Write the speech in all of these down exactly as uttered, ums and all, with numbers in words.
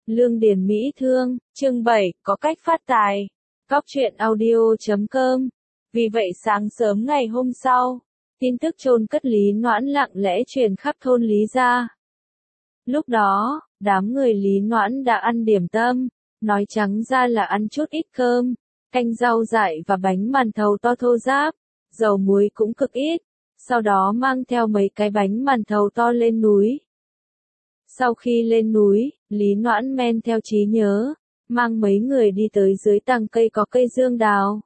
Lương Điền Mỹ Thương, chương bảy, có cách phát tài. Góc truyện audio chấm com. Vì vậy sáng sớm ngày hôm sau, tin tức chôn cất Lý Noãn lặng lẽ truyền khắp thôn Lý gia. Lúc đó, đám người Lý Noãn đã ăn điểm tâm, nói trắng ra là ăn chút ít cơm, canh rau dại và bánh màn thầu to thô ráp, dầu muối cũng cực ít, sau đó mang theo mấy cái bánh màn thầu to lên núi. Sau khi lên núi, Lý Noãn men theo trí nhớ, mang mấy người đi tới dưới tàng cây có cây dương đào.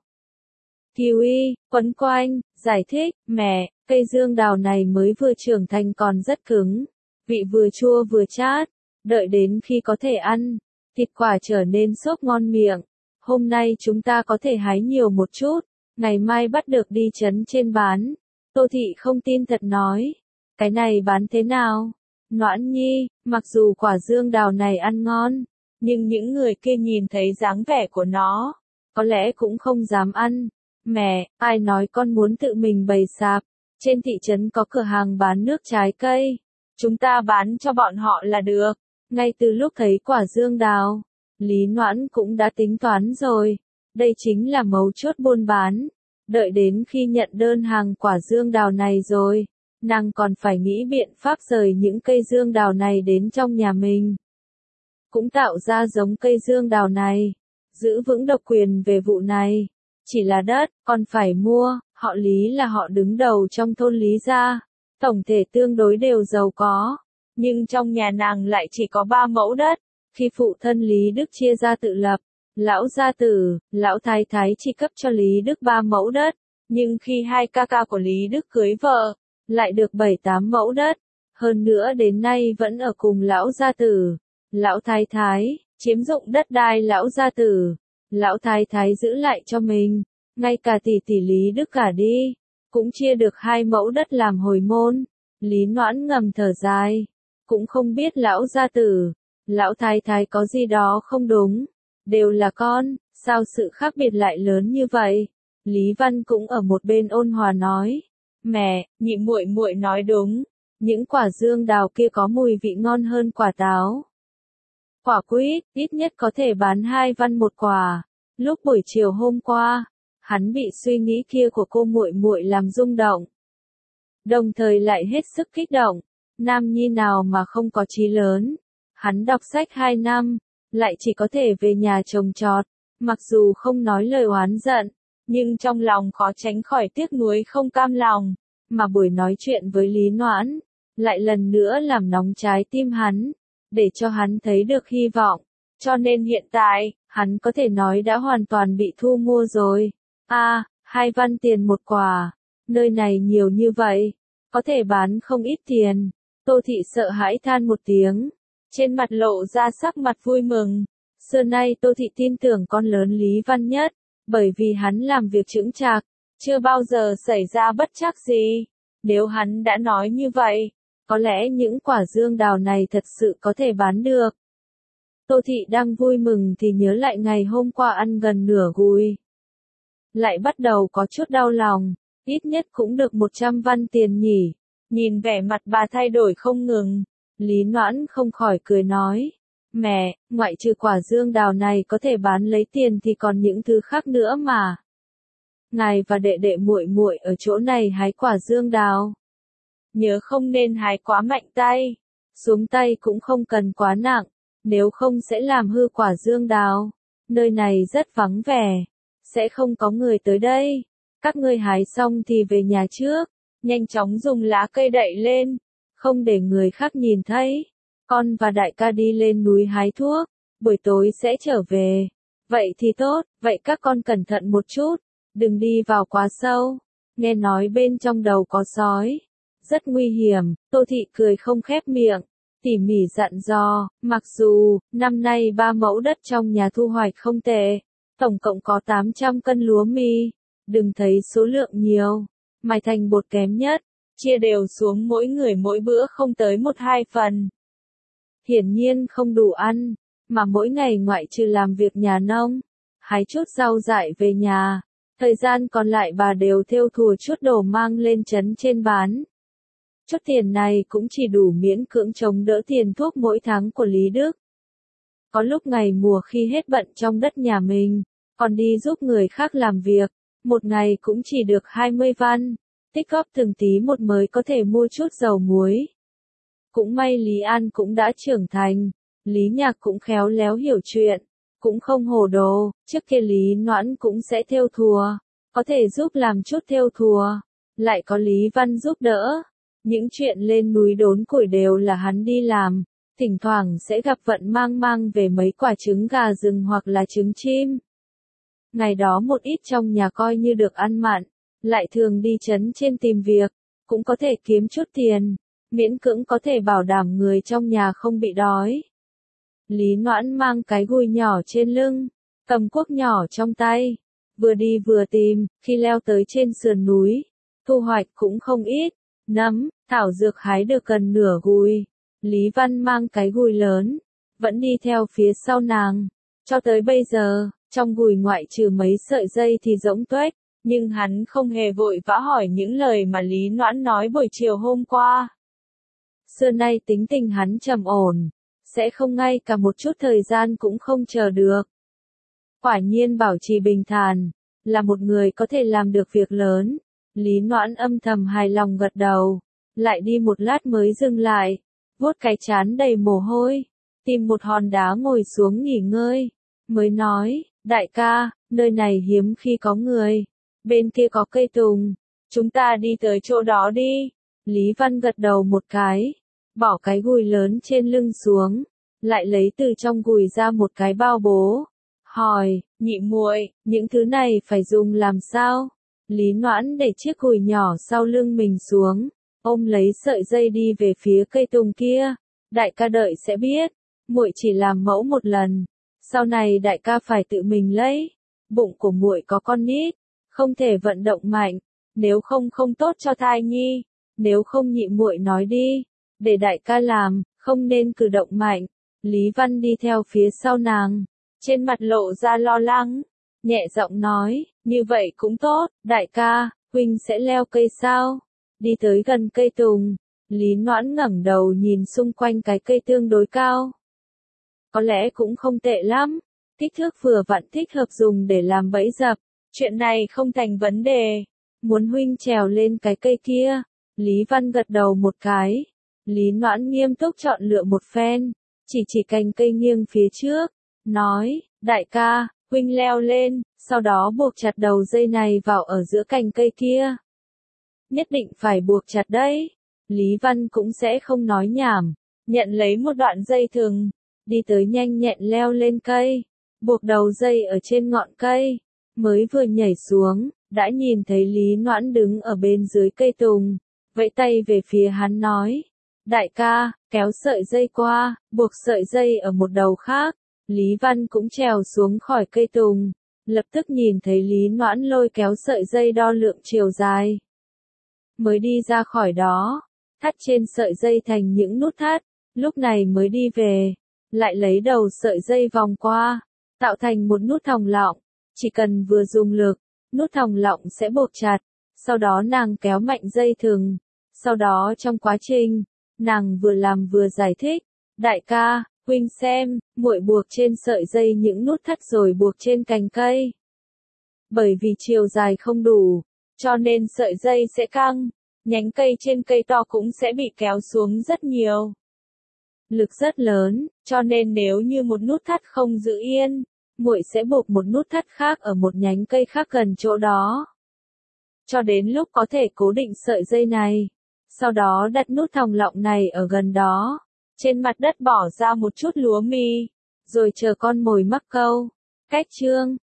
Kiều Y, quấn quanh, giải thích, mẹ, cây dương đào này mới vừa trưởng thành còn rất cứng, vị vừa chua vừa chát, đợi đến khi có thể ăn, thịt quả trở nên xốp ngon miệng. Hôm nay chúng ta có thể hái nhiều một chút, ngày mai bắt được đi trấn trên bán. Tô Thị không tin thật nói, cái này bán thế nào? Noãn Nhi, mặc dù quả dương đào này ăn ngon, nhưng những người kia nhìn thấy dáng vẻ của nó, có lẽ cũng không dám ăn. Mẹ, ai nói con muốn tự mình bày sạp, trên thị trấn có cửa hàng bán nước trái cây, chúng ta bán cho bọn họ là được. Ngay từ lúc thấy quả dương đào, Lý Noãn cũng đã tính toán rồi, đây chính là mấu chốt buôn bán. Đợi đến khi nhận đơn hàng quả dương đào này rồi, nàng còn phải nghĩ biện pháp rời những cây dương đào này đến trong nhà mình. Cũng tạo ra giống cây dương đào này, giữ vững độc quyền về vụ này. Chỉ là đất, còn phải mua, họ Lý là họ đứng đầu trong thôn Lý gia, tổng thể tương đối đều giàu có, nhưng trong nhà nàng lại chỉ có ba mẫu đất. Khi phụ thân Lý Đức chia ra tự lập, lão gia tử, lão thái thái chỉ cấp cho Lý Đức ba mẫu đất, nhưng khi hai ca ca của Lý Đức cưới vợ, lại được bảy tám mẫu đất, hơn nữa đến nay vẫn ở cùng lão gia tử. Lão thái thái, chiếm dụng đất đai lão gia tử, lão thái thái giữ lại cho mình, ngay cả tỷ tỷ Lý Đức cả đi, cũng chia được hai mẫu đất làm hồi môn. Lý Noãn ngầm thở dài, cũng không biết lão gia tử, lão thái thái có gì đó không đúng, đều là con, sao sự khác biệt lại lớn như vậy? Lý Văn cũng ở một bên ôn hòa nói, mẹ, nhị muội muội nói đúng, những quả dương đào kia có mùi vị ngon hơn quả táo. Quả quýt, ít nhất có thể bán hai văn một quả. Lúc buổi chiều hôm qua, hắn bị suy nghĩ kia của cô muội muội làm rung động, đồng thời lại hết sức kích động. Nam nhi nào mà không có chí lớn, hắn đọc sách hai năm, lại chỉ có thể về nhà trồng trọt, mặc dù không nói lời oán giận, nhưng trong lòng khó tránh khỏi tiếc nuối không cam lòng, mà buổi nói chuyện với Lý Noãn, lại lần nữa làm nóng trái tim hắn, để cho hắn thấy được hy vọng, cho nên hiện tại, hắn có thể nói đã hoàn toàn bị thu mua rồi. A, à, hai văn tiền một quả, nơi này nhiều như vậy, có thể bán không ít tiền. Tô Thị sợ hãi than một tiếng, trên mặt lộ ra sắc mặt vui mừng. Xưa nay Tô Thị tin tưởng con lớn Lý Văn Nhất, bởi vì hắn làm việc chững chạc, chưa bao giờ xảy ra bất trắc gì. Nếu hắn đã nói như vậy, có lẽ những quả dương đào này thật sự có thể bán được. Tô Thị đang vui mừng thì nhớ lại ngày hôm qua ăn gần nửa gùi. Lại bắt đầu có chút đau lòng, ít nhất cũng được một trăm văn tiền nhỉ. Nhìn vẻ mặt bà thay đổi không ngừng, Lý Noãn không khỏi cười nói, mẹ, ngoại trừ quả dương đào này có thể bán lấy tiền thì còn những thứ khác nữa mà. Ngài và đệ đệ muội muội ở chỗ này hái quả dương đào, nhớ không nên hái quá mạnh tay, xuống tay cũng không cần quá nặng, nếu không sẽ làm hư quả dương đào. Nơi này rất vắng vẻ, sẽ không có người tới đây. Các ngươi hái xong thì về nhà trước, nhanh chóng dùng lá cây đậy lên, không để người khác nhìn thấy. Con và đại ca đi lên núi hái thuốc, buổi tối sẽ trở về. Vậy thì tốt, vậy các con cẩn thận một chút, đừng đi vào quá sâu. Nghe nói bên trong đầu có sói, rất nguy hiểm. Tô Thị cười không khép miệng, tỉ mỉ dặn dò, mặc dù, năm nay ba mẫu đất trong nhà thu hoạch không tệ, tổng cộng có tám trăm cân lúa mì, đừng thấy số lượng nhiều, mài thành bột kém nhất, chia đều xuống mỗi người mỗi bữa không tới một hai phần. Hiển nhiên không đủ ăn, mà mỗi ngày ngoại trừ làm việc nhà nông, hái chút rau dại về nhà, thời gian còn lại bà đều thêu thùa chút đồ mang lên trấn trên bán. Chút tiền này cũng chỉ đủ miễn cưỡng chống đỡ tiền thuốc mỗi tháng của Lý Đức. Có lúc ngày mùa khi hết bận trong đất nhà mình, còn đi giúp người khác làm việc, một ngày cũng chỉ được hai mươi văn, tích góp từng tí một mới có thể mua chút dầu muối. Cũng may Lý An cũng đã trưởng thành, Lý Nhạc cũng khéo léo hiểu chuyện, cũng không hồ đồ, trước kia Lý Noãn cũng sẽ thêu thùa, có thể giúp làm chút thêu thùa, lại có Lý Văn giúp đỡ. Những chuyện lên núi đốn củi đều là hắn đi làm, thỉnh thoảng sẽ gặp vận mang mang về mấy quả trứng gà rừng hoặc là trứng chim. Ngày đó một ít trong nhà coi như được ăn mặn, lại thường đi trấn trên tìm việc, cũng có thể kiếm chút tiền, miễn cưỡng có thể bảo đảm người trong nhà không bị đói. Lý Noãn mang cái gùi nhỏ trên lưng, cầm cuốc nhỏ trong tay, vừa đi vừa tìm, khi leo tới trên sườn núi, thu hoạch cũng không ít, nấm, thảo dược hái được gần nửa gùi. Lý Văn mang cái gùi lớn, vẫn đi theo phía sau nàng, cho tới bây giờ, trong gùi ngoại trừ mấy sợi dây thì rỗng tuếch, nhưng hắn không hề vội vã hỏi những lời mà Lý Noãn nói buổi chiều hôm qua. Xưa nay tính tình hắn trầm ổn, sẽ không ngay cả một chút thời gian cũng không chờ được. Quả nhiên bảo trì bình thản, là một người có thể làm được việc lớn. Lý Noãn âm thầm hài lòng gật đầu, lại đi một lát mới dừng lại, vuốt cái trán đầy mồ hôi, tìm một hòn đá ngồi xuống nghỉ ngơi, mới nói, đại ca, nơi này hiếm khi có người, bên kia có cây tùng, chúng ta đi tới chỗ đó đi. Lý Văn gật đầu một cái, bỏ cái gùi lớn trên lưng xuống, lại lấy từ trong gùi ra một cái bao bố, hỏi, nhị muội, những thứ này phải dùng làm sao? Lý Noãn để chiếc gùi nhỏ sau lưng mình xuống, ôm lấy sợi dây đi về phía cây tùng kia. Đại ca đợi sẽ biết, muội chỉ làm mẫu một lần, sau này đại ca phải tự mình lấy. Bụng của muội có con nít, không thể vận động mạnh, nếu không không tốt cho thai nhi. Nếu không nhị muội nói đi, để đại ca làm, không nên cử động mạnh. Lý Văn đi theo phía sau nàng, trên mặt lộ ra lo lắng, nhẹ giọng nói, như vậy cũng tốt, đại ca, huynh sẽ leo cây sao? Đi tới gần cây tùng, Lý Noãn ngẩng đầu nhìn xung quanh cái cây tương đối cao. Có lẽ cũng không tệ lắm, kích thước vừa vặn thích hợp dùng để làm bẫy dập, chuyện này không thành vấn đề. Muốn huynh trèo lên cái cây kia? Lý Văn gật đầu một cái. Lý Noãn nghiêm túc chọn lựa một phen, chỉ chỉ cành cây nghiêng phía trước, nói, đại ca, huynh leo lên, sau đó buộc chặt đầu dây này vào ở giữa cành cây kia. Nhất định phải buộc chặt đấy. Lý Văn cũng sẽ không nói nhảm, nhận lấy một đoạn dây thừng, đi tới nhanh nhẹn leo lên cây, buộc đầu dây ở trên ngọn cây, mới vừa nhảy xuống, đã nhìn thấy Lý Noãn đứng ở bên dưới cây tùng, vẫy tay về phía hắn nói, đại ca, kéo sợi dây qua, buộc sợi dây ở một đầu khác. Lý Văn cũng trèo xuống khỏi cây tùng, lập tức nhìn thấy Lý Noãn lôi kéo sợi dây đo lượng chiều dài. Mới đi ra khỏi đó, thắt trên sợi dây thành những nút thắt, lúc này mới đi về, lại lấy đầu sợi dây vòng qua, tạo thành một nút thòng lọng, chỉ cần vừa dùng lực, nút thòng lọng sẽ buộc chặt, sau đó nàng kéo mạnh dây thừng, sau đó trong quá trình, nàng vừa làm vừa giải thích, đại ca, huynh xem, muội buộc trên sợi dây những nút thắt rồi buộc trên cành cây. Bởi vì chiều dài không đủ, cho nên sợi dây sẽ căng, nhánh cây trên cây to cũng sẽ bị kéo xuống rất nhiều. Lực rất lớn, cho nên nếu như một nút thắt không giữ yên, muội sẽ buộc một nút thắt khác ở một nhánh cây khác gần chỗ đó. Cho đến lúc có thể cố định sợi dây này, sau đó đặt nút thòng lọng này ở gần đó, trên mặt đất bỏ ra một chút lúa mì, rồi chờ con mồi mắc câu. Cách chương